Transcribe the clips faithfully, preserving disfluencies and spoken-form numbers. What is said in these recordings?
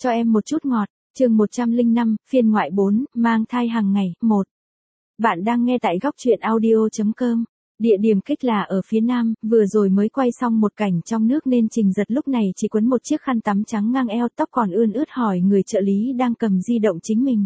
Cho em một chút ngọt, chương một trăm lẻ năm, phiên ngoại bốn, mang thai hàng ngày, một. Bạn đang nghe tại góc truyện audio chấm com. Địa điểm kích là ở phía nam, vừa rồi mới quay xong một cảnh trong nước nên Trình Giật lúc này chỉ quấn một chiếc khăn tắm trắng ngang eo, tóc còn ươn ướt hỏi người trợ lý đang cầm di động chính mình.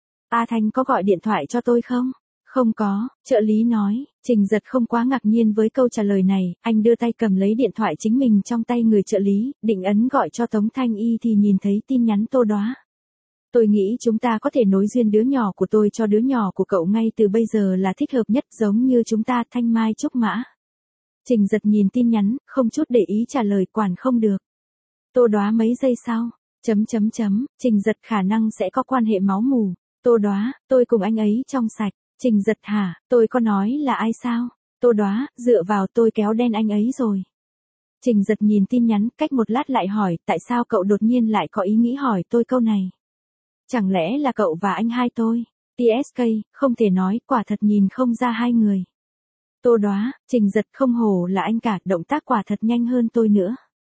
A Thanh có gọi điện thoại cho tôi không? Không có, trợ lý nói. Trình Giật không quá ngạc nhiên với câu trả lời này, anh đưa tay cầm lấy điện thoại chính mình trong tay người trợ lý, định ấn gọi cho Tống Thanh Y thì nhìn thấy tin nhắn Tô Đóa. Tôi nghĩ chúng ta có thể nối duyên đứa nhỏ của tôi cho đứa nhỏ của cậu ngay từ bây giờ là thích hợp nhất, giống như chúng ta thanh mai trúc mã. Trình Giật nhìn tin nhắn, không chút để ý trả lời quản không được. Tô Đóa mấy giây sau, chấm chấm chấm, Trình Giật khả năng sẽ có quan hệ máu mủ. Tô Đóa, tôi cùng anh ấy trong sạch. Trình Giật hả, tôi có nói là ai sao? Tô Đóa, dựa vào tôi kéo đen anh ấy rồi. Trình Giật nhìn tin nhắn, cách một lát lại hỏi, tại sao cậu đột nhiên lại có ý nghĩ hỏi tôi câu này? Chẳng lẽ là cậu và anh hai tôi? tê ét ca, không thể nói, quả thật nhìn không ra hai người. Tô Đóa, Trình Giật không hổ là anh cả, động tác quả thật nhanh hơn tôi nữa.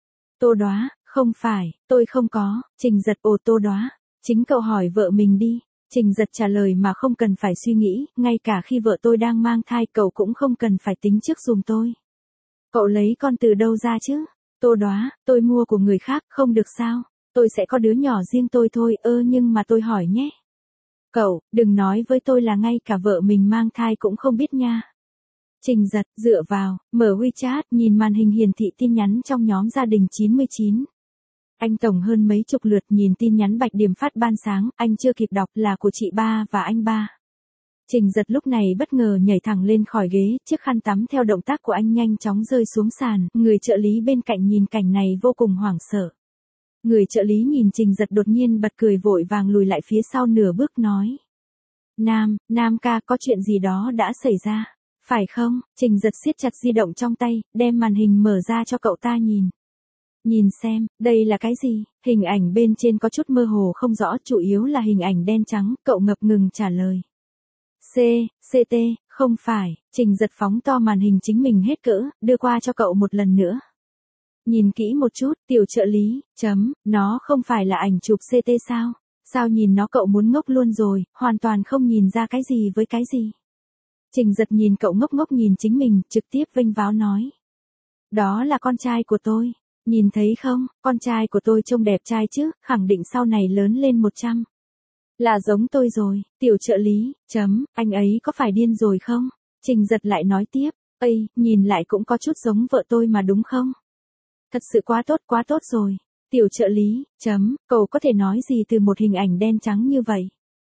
Tô Đóa, không phải, tôi không có. Trình Giật, ồ Tô Đóa, chính cậu hỏi vợ mình đi. Trình Giật trả lời mà không cần phải suy nghĩ, ngay cả khi vợ tôi đang mang thai cậu cũng không cần phải tính trước giùm tôi. Cậu lấy con từ đâu ra chứ? Tô Đóa, tôi mua của người khác, không được sao? Tôi sẽ có đứa nhỏ riêng tôi thôi, ơ nhưng mà tôi hỏi nhé. Cậu, đừng nói với tôi là ngay cả vợ mình mang thai cũng không biết nha. Trình Giật, dựa vào, mở WeChat, nhìn màn hình hiển thị tin nhắn trong nhóm gia đình chín mươi chín. Anh tổng hơn mấy chục lượt, nhìn tin nhắn Bạch Điềm phát ban sáng, anh chưa kịp đọc là của chị ba và anh ba. Trình Giật lúc này bất ngờ nhảy thẳng lên khỏi ghế, chiếc khăn tắm theo động tác của anh nhanh chóng rơi xuống sàn, người trợ lý bên cạnh nhìn cảnh này vô cùng hoảng sợ. Người trợ lý nhìn Trình Giật đột nhiên bật cười vội vàng lùi lại phía sau nửa bước nói. Nam, Nam ca có chuyện gì đó đã xảy ra, phải không? Trình Giật siết chặt di động trong tay, đem màn hình mở ra cho cậu ta nhìn. Nhìn xem, đây là cái gì? Hình ảnh bên trên có chút mơ hồ không rõ, chủ yếu là hình ảnh đen trắng, cậu ngập ngừng trả lời. C, xê tê, không phải. Trình Giật phóng to màn hình chính mình hết cỡ, đưa qua cho cậu một lần nữa. Nhìn kỹ một chút, tiểu trợ lý, chấm, nó không phải là ảnh chụp xê tê sao? Sao nhìn nó cậu muốn ngốc luôn rồi, hoàn toàn không nhìn ra cái gì với cái gì. Trình Giật nhìn cậu ngốc ngốc nhìn chính mình, trực tiếp vênh váo nói. Đó là con trai của tôi. Nhìn thấy không, con trai của tôi trông đẹp trai chứ, khẳng định sau này lớn lên một trăm. Là giống tôi rồi, tiểu trợ lý, chấm, anh ấy có phải điên rồi không? Trình Giật lại nói tiếp, ây, nhìn lại cũng có chút giống vợ tôi mà đúng không? Thật sự quá tốt quá tốt rồi. Tiểu trợ lý, chấm, cậu có thể nói gì từ một hình ảnh đen trắng như vậy?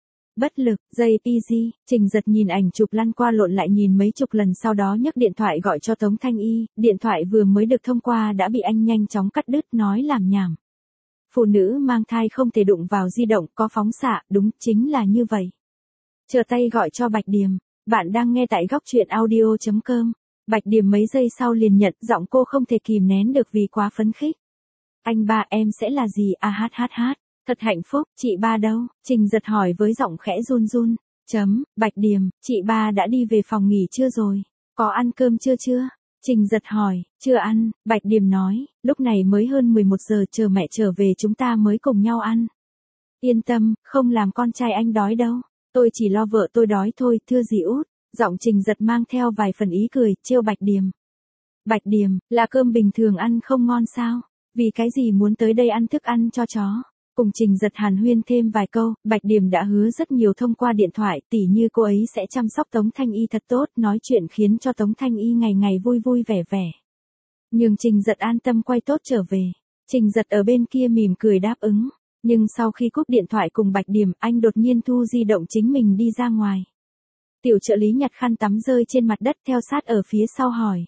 Bất lực, jê pê giê, Trình Giật nhìn ảnh chụp lăn qua lộn lại nhìn mấy chục lần, sau đó nhấc điện thoại gọi cho Tống Thanh Y, điện thoại vừa mới được thông qua đã bị anh nhanh chóng cắt đứt, nói làm nhảm. Phụ nữ mang thai không thể đụng vào di động, có phóng xạ, đúng, chính là như vậy. Chờ tay gọi cho Bạch Điềm, bạn đang nghe tại góc truyện audio chấm com. Bạch Điềm mấy giây sau liền nhận, giọng cô không thể kìm nén được vì quá phấn khích. Anh ba em sẽ là gì à hát hát hát. Thật hạnh phúc, chị ba đâu? Trình Giật hỏi với giọng khẽ run run. Chấm, Bạch Điềm, chị ba đã đi về phòng nghỉ chưa rồi? Có ăn cơm chưa chưa? Trình Giật hỏi, chưa ăn, Bạch Điềm nói, lúc này mới hơn mười một giờ, chờ mẹ trở về chúng ta mới cùng nhau ăn. Yên tâm, không làm con trai anh đói đâu, tôi chỉ lo vợ tôi đói thôi, thưa dì út. Giọng Trình Giật mang theo vài phần ý cười, trêu Bạch Điềm. Bạch Điềm, là cơm bình thường ăn không ngon sao? Vì cái gì muốn tới đây ăn thức ăn cho chó? Cùng Trình Giật hàn huyên thêm vài câu, Bạch Điềm đã hứa rất nhiều thông qua điện thoại, tỉ như cô ấy sẽ chăm sóc Tống Thanh Y thật tốt, nói chuyện khiến cho Tống Thanh Y ngày ngày vui vui vẻ vẻ. Nhưng Trình Giật an tâm quay tốt trở về. Trình Giật ở bên kia mỉm cười đáp ứng. Nhưng sau khi cúp điện thoại cùng Bạch Điềm, anh đột nhiên thu di động chính mình đi ra ngoài. Tiểu trợ lý nhặt khăn tắm rơi trên mặt đất theo sát ở phía sau hỏi.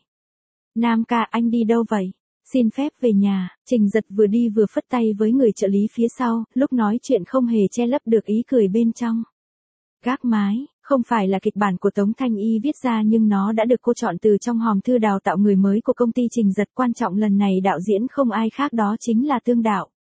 Nam ca, anh đi đâu vậy? Xin phép về nhà. Trình Giật vừa đi vừa phất tay với người trợ lý phía sau, lúc nói chuyện không hề che lấp được ý cười bên trong. Gác mái, không phải là kịch bản của Tống Thanh Y viết ra nhưng nó đã được cô chọn từ trong hòm thư đào tạo người mới của công ty Trình Giật. Quan trọng lần này đạo diễn không ai khác đó chính là Tương Đạo.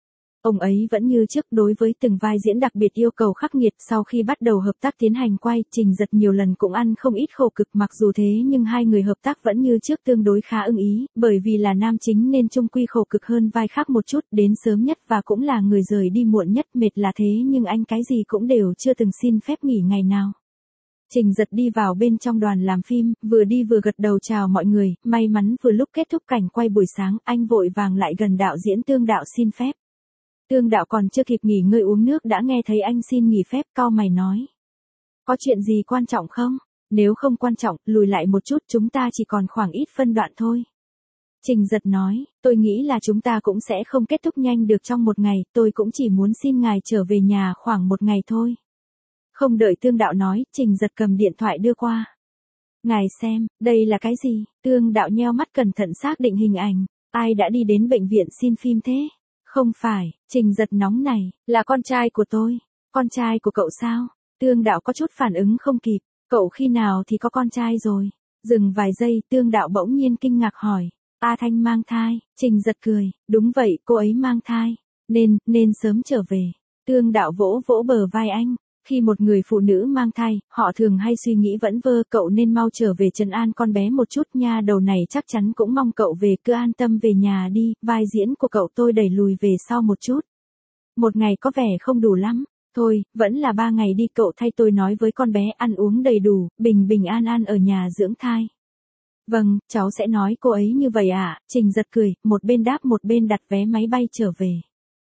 Ông ấy vẫn như trước đối với từng vai diễn đặc biệt yêu cầu khắc nghiệt. Sau khi bắt đầu hợp tác tiến hành quay, Trình Giật nhiều lần cũng ăn không ít khổ cực, mặc dù thế nhưng hai người hợp tác vẫn như trước tương đối khá ưng ý, bởi vì là nam chính nên chung quy khổ cực hơn vai khác một chút, đến sớm nhất và cũng là người rời đi muộn nhất, mệt là thế nhưng anh cái gì cũng đều chưa từng xin phép nghỉ ngày nào. Trình Giật đi vào bên trong đoàn làm phim, vừa đi vừa gật đầu chào mọi người, may mắn vừa lúc kết thúc cảnh quay buổi sáng, anh vội vàng lại gần đạo diễn Tương Đạo xin phép. Tương Đạo còn chưa kịp nghỉ ngơi uống nước đã nghe thấy anh xin nghỉ phép, cau mày nói. Có chuyện gì quan trọng không? Nếu không quan trọng, lùi lại một chút, chúng ta chỉ còn khoảng ít phân đoạn thôi. Trình Giật nói, tôi nghĩ là chúng ta cũng sẽ không kết thúc nhanh được trong một ngày, tôi cũng chỉ muốn xin ngài trở về nhà khoảng một ngày thôi. Không đợi Tương Đạo nói, Trình Giật cầm điện thoại đưa qua. Ngài xem, đây là cái gì? Tương Đạo nheo mắt cẩn thận xác định hình ảnh. Ai đã đi đến bệnh viện xin phim thế? Không phải, Trình Giật nóng này, là con trai của tôi. Con trai của cậu sao? Tương Đạo có chút phản ứng không kịp. Cậu khi nào thì có con trai rồi? Dừng vài giây, Tương Đạo bỗng nhiên kinh ngạc hỏi. A Thanh mang thai. Trình Giật cười, đúng vậy, cô ấy mang thai. Nên, nên sớm trở về. Tương Đạo vỗ vỗ bờ vai anh. Khi một người phụ nữ mang thai, họ thường hay suy nghĩ vẫn vơ, cậu nên mau trở về trấn an con bé một chút nha, đầu này chắc chắn cũng mong cậu về, cứ an tâm về nhà đi, vai diễn của cậu tôi đẩy lùi về sau một chút. Một ngày có vẻ không đủ lắm, thôi, vẫn là ba ngày đi, cậu thay tôi nói với con bé ăn uống đầy đủ, bình bình an an ở nhà dưỡng thai. Vâng, cháu sẽ nói cô ấy như vậy ạ. Trình Giật cười, một bên đáp một bên đặt vé máy bay trở về.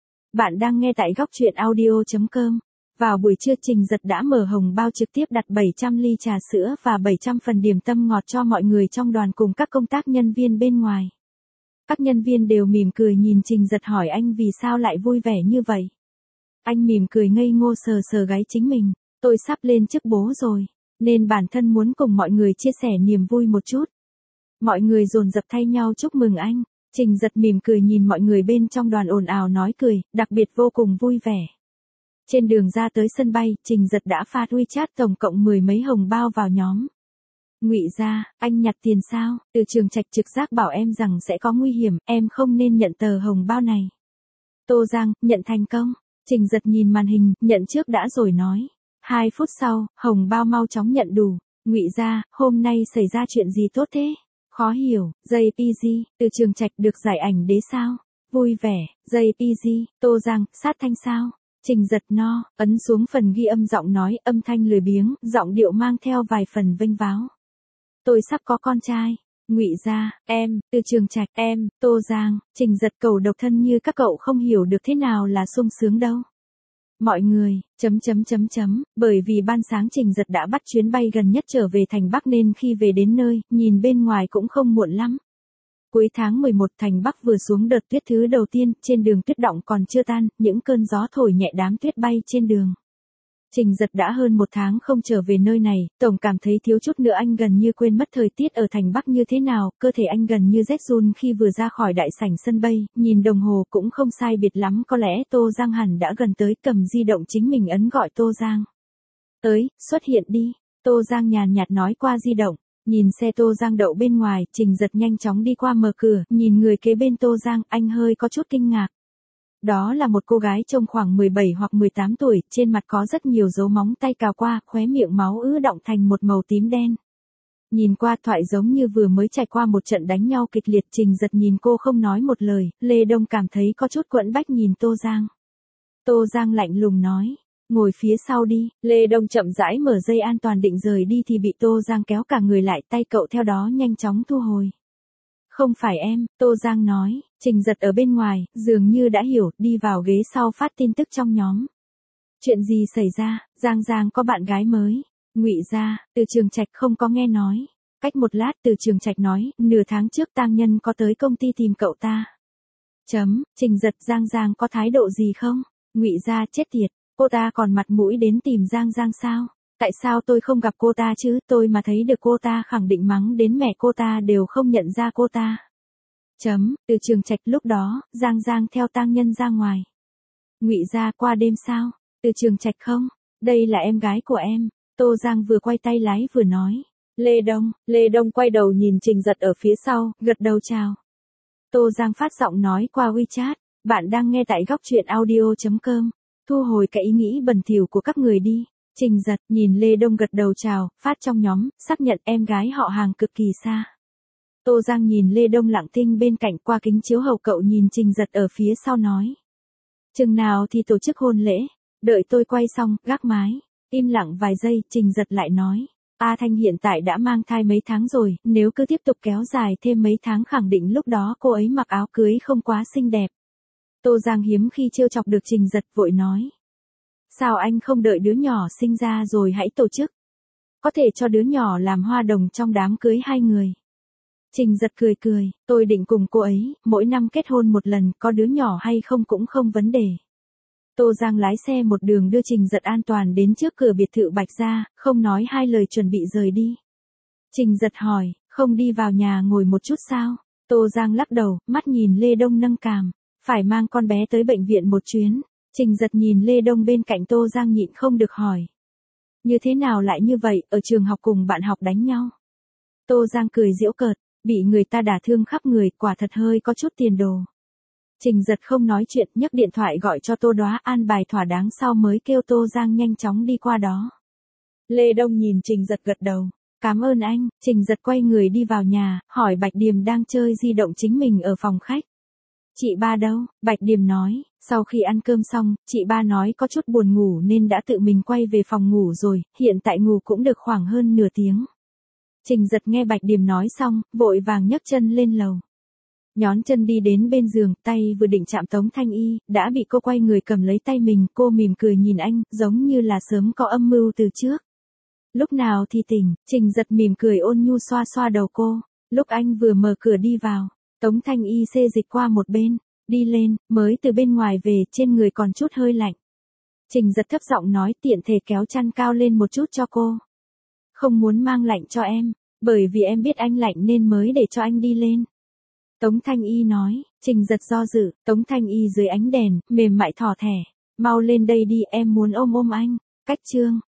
Bạn đang nghe tại góc truyện audio chấm com. Vào buổi trưa Trình Giật đã mở hồng bao trực tiếp đặt bảy trăm ly trà sữa và bảy trăm phần điểm tâm ngọt cho mọi người trong đoàn cùng các công tác nhân viên bên ngoài. Các nhân viên đều mỉm cười nhìn Trình Giật hỏi anh vì sao lại vui vẻ như vậy. Anh mỉm cười ngây ngô sờ sờ gáy chính mình, tôi sắp lên chức bố rồi, nên bản thân muốn cùng mọi người chia sẻ niềm vui một chút. Mọi người dồn dập thay nhau chúc mừng anh, Trình Giật mỉm cười nhìn mọi người bên trong đoàn ồn ào nói cười, đặc biệt vô cùng vui vẻ. Trên đường ra tới sân bay, Trình Giật đã phát WeChat tổng cộng mười mấy hồng bao vào nhóm. Ngụy gia, anh nhặt tiền sao? Từ Trường Trạch trực giác bảo em rằng sẽ có nguy hiểm, em không nên nhận tờ hồng bao này. Tô Giang, nhận thành công. Trình Giật nhìn màn hình, nhận trước đã rồi nói. Hai phút sau, hồng bao mau chóng nhận đủ. Ngụy gia, hôm nay xảy ra chuyện gì tốt thế? Khó hiểu, jê pê giê, Từ Trường Trạch được giải ảnh đế sao? Vui vẻ, jê pê giê, Tô Giang, sát thanh sao? Trình Giật no, ấn xuống phần ghi âm giọng nói, âm thanh lười biếng, giọng điệu mang theo vài phần vênh váo. Tôi sắp có con trai. Ngụy gia, em, Từ Trường Trạch, em, Tô Giang, Trình Giật cầu độc thân như các cậu không hiểu được thế nào là sung sướng đâu. Mọi người, chấm chấm chấm chấm, bởi vì ban sáng Trình Giật đã bắt chuyến bay gần nhất trở về thành Bắc nên khi về đến nơi, nhìn bên ngoài cũng không muộn lắm. Cuối tháng mười một thành Bắc vừa xuống đợt tuyết thứ đầu tiên, trên đường tuyết đọng còn chưa tan, những cơn gió thổi nhẹ đám tuyết bay trên đường. Trình Giật đã hơn một tháng không trở về nơi này, tổng cảm thấy thiếu chút nữa anh gần như quên mất thời tiết ở thành Bắc như thế nào, cơ thể anh gần như rét run khi vừa ra khỏi đại sảnh sân bay, nhìn đồng hồ cũng không sai biệt lắm, có lẽ Tô Giang hẳn đã gần tới, cầm di động chính mình ấn gọi Tô Giang. Tới, xuất hiện đi, Tô Giang nhàn nhạt nói qua di động. Nhìn xe Tô Giang đậu bên ngoài, Trình Giật nhanh chóng đi qua mở cửa, nhìn người kế bên Tô Giang, anh hơi có chút kinh ngạc. Đó là một cô gái trông khoảng mười bảy hoặc mười tám tuổi, trên mặt có rất nhiều dấu móng tay cào qua, khóe miệng máu ứ đọng thành một màu tím đen. Nhìn qua thoại giống như vừa mới trải qua một trận đánh nhau kịch liệt. Trình Giật nhìn cô không nói một lời, Lê Đông cảm thấy có chút quẫn bách nhìn Tô Giang. Tô Giang lạnh lùng nói. Ngồi phía sau đi, Lê Đông chậm rãi mở dây an toàn định rời đi thì bị Tô Giang kéo cả người lại, tay cậu theo đó nhanh chóng thu hồi. Không phải em, Tô Giang nói. Trình Giật ở bên ngoài, dường như đã hiểu, đi vào ghế sau phát tin tức trong nhóm. Chuyện gì xảy ra? Giang Giang có bạn gái mới. Ngụy gia, Từ Trường Trạch không có nghe nói. Cách một lát Từ Trường Trạch nói, nửa tháng trước tang nhân có tới công ty tìm cậu ta. Chấm, Trình Giật, Giang Giang có thái độ gì không? Ngụy gia, chết tiệt. Cô ta còn mặt mũi đến tìm Giang Giang sao? Tại sao tôi không gặp cô ta chứ? Tôi mà thấy được cô ta khẳng định mắng đến mẹ cô ta đều không nhận ra cô ta. Chấm, Từ Trường Trạch lúc đó, Giang Giang theo tang nhân ra ngoài. Ngụy gia, qua đêm sao? Từ Trường Trạch không? Đây là em gái của em. Tô Giang vừa quay tay lái vừa nói. Lê Đông, Lê Đông quay đầu nhìn Trình Giật ở phía sau, gật đầu chào. Tô Giang phát giọng nói qua WeChat. Bạn đang nghe tại góc truyện audio chấm com. Thu hồi cái ý nghĩ bẩn thỉu của các người đi. Trình Giật nhìn Lê Đông gật đầu chào, phát trong nhóm, xác nhận em gái họ hàng cực kỳ xa. Tô Giang nhìn Lê Đông lặng thinh bên cạnh qua kính chiếu hậu, cậu nhìn Trình Giật ở phía sau nói. Chừng nào thì tổ chức hôn lễ, đợi tôi quay xong, gác mái. Im lặng vài giây, Trình Giật lại nói. A Thanh hiện tại đã mang thai mấy tháng rồi, nếu cứ tiếp tục kéo dài thêm mấy tháng khẳng định lúc đó cô ấy mặc áo cưới không quá xinh đẹp. Tô Giang hiếm khi trêu chọc được Trình Giật, vội nói. Sao anh không đợi đứa nhỏ sinh ra rồi hãy tổ chức? Có thể cho đứa nhỏ làm hoa đồng trong đám cưới hai người. Trình Giật cười cười, tôi định cùng cô ấy, mỗi năm kết hôn một lần, có đứa nhỏ hay không cũng không vấn đề. Tô Giang lái xe một đường đưa Trình Giật an toàn đến trước cửa biệt thự Bạch Gia, không nói hai lời chuẩn bị rời đi. Trình Giật hỏi, không đi vào nhà ngồi một chút sao? Tô Giang lắc đầu, mắt nhìn Lê Đông nâng cằm, phải mang con bé tới bệnh viện một chuyến. Trình Giật nhìn Lê Đông bên cạnh Tô Giang nhịn không được hỏi. Như thế nào lại như vậy, ở trường học cùng bạn học đánh nhau? Tô Giang cười giễu cợt, bị người ta đả thương khắp người, quả thật hơi có chút tiền đồ. Trình Giật không nói chuyện, nhấc điện thoại gọi cho Tô Đóa an bài thỏa đáng sau mới kêu Tô Giang nhanh chóng đi qua đó. Lê Đông nhìn Trình Giật gật đầu. Cảm ơn anh. Trình Giật quay người đi vào nhà, hỏi Bạch Điềm đang chơi di động chính mình ở phòng khách. Chị ba đâu? Bạch Điềm nói, sau khi ăn cơm xong, chị ba nói có chút buồn ngủ nên đã tự mình quay về phòng ngủ rồi, hiện tại ngủ cũng được khoảng hơn nửa tiếng. Trình Giật nghe Bạch Điềm nói xong, vội vàng nhấc chân lên lầu. Nhón chân đi đến bên giường, tay vừa định chạm Tống Thanh Y, đã bị cô quay người cầm lấy tay mình, cô mỉm cười nhìn anh, giống như là sớm có âm mưu từ trước. Lúc nào thì tỉnh, Trình Giật mỉm cười ôn nhu xoa xoa đầu cô, lúc anh vừa mở cửa đi vào, Tống Thanh Y xê dịch qua một bên, đi lên, mới từ bên ngoài về, trên người còn chút hơi lạnh. Trình Giật thấp giọng nói, tiện thể kéo chăn cao lên một chút cho cô. Không muốn mang lạnh cho em, bởi vì em biết anh lạnh nên mới để cho anh đi lên. Tống Thanh Y nói. Trình Giật do dự, Tống Thanh Y dưới ánh đèn, mềm mại thỏ thẻ. Mau lên đây đi, em muốn ôm ôm anh. Cách chương.